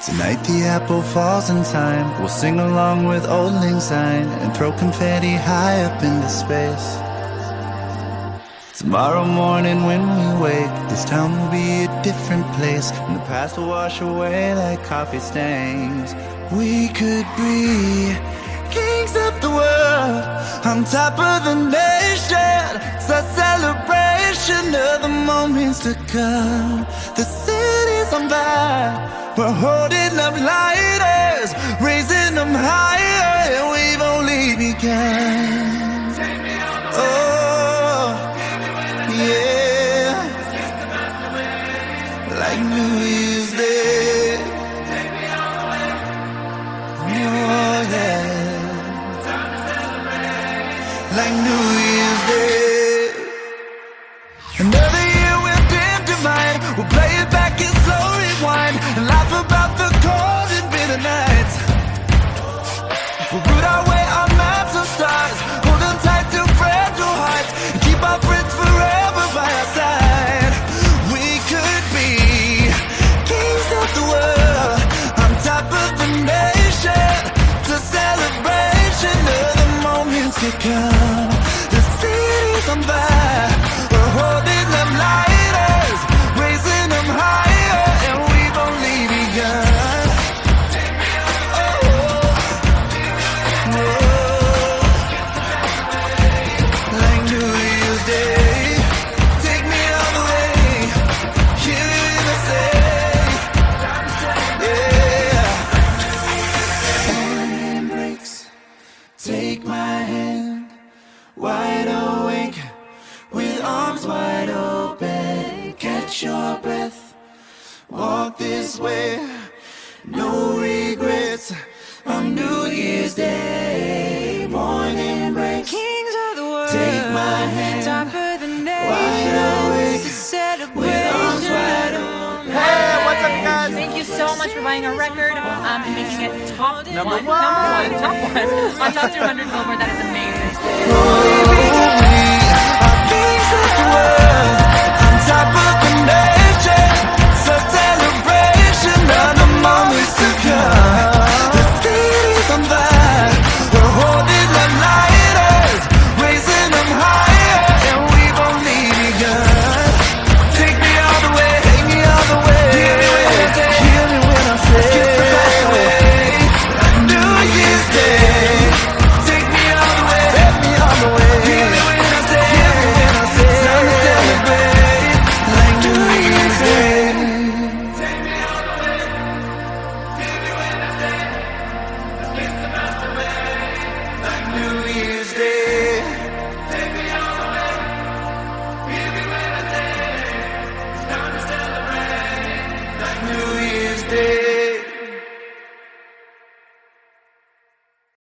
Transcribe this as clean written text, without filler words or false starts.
Tonight the apple falls in time. We'll sing along with Old Lang Syne and throw confetti high up into space. Tomorrow morning when we wake, this town will be a different place, and the past will wash away like coffee stains. We could be kings of the world, on top of the nation. It's a celebration of the moments to come. The city's on fire, we're holding up lighters, raising them higher, and we've only begun. Oh, yeah, like New Year's Day. Oh, yeah, like New Year's Day. Another year we'll dim divine. We'll play it back and slow rewind and laugh about the cold and bitter nights. We'll root our way on maps of stars, hold on tight to fragile hearts, and keep our friends forever by our side. We could be kings of the world, on top of the nation. It's a celebration of the moments to come. The city's on fire, we're holding them lighters, raising them higher, and we've only begun. Like New Year's Day, take me all the way, here in the city, yeah. Morning breaks, take my hand, wide awake, with arms wide open, catch your breath, walk this way, no regrets, on New Year's Day. Morning breaks, Kings of the world, take my hand, top of the wide awake, nation, celebration. with arms wide open. Hey, what's up, guys? Thank you so much for buying our record and making it Number top one on top 200 Billboard. That is amazing. Oh, we are kings of the world.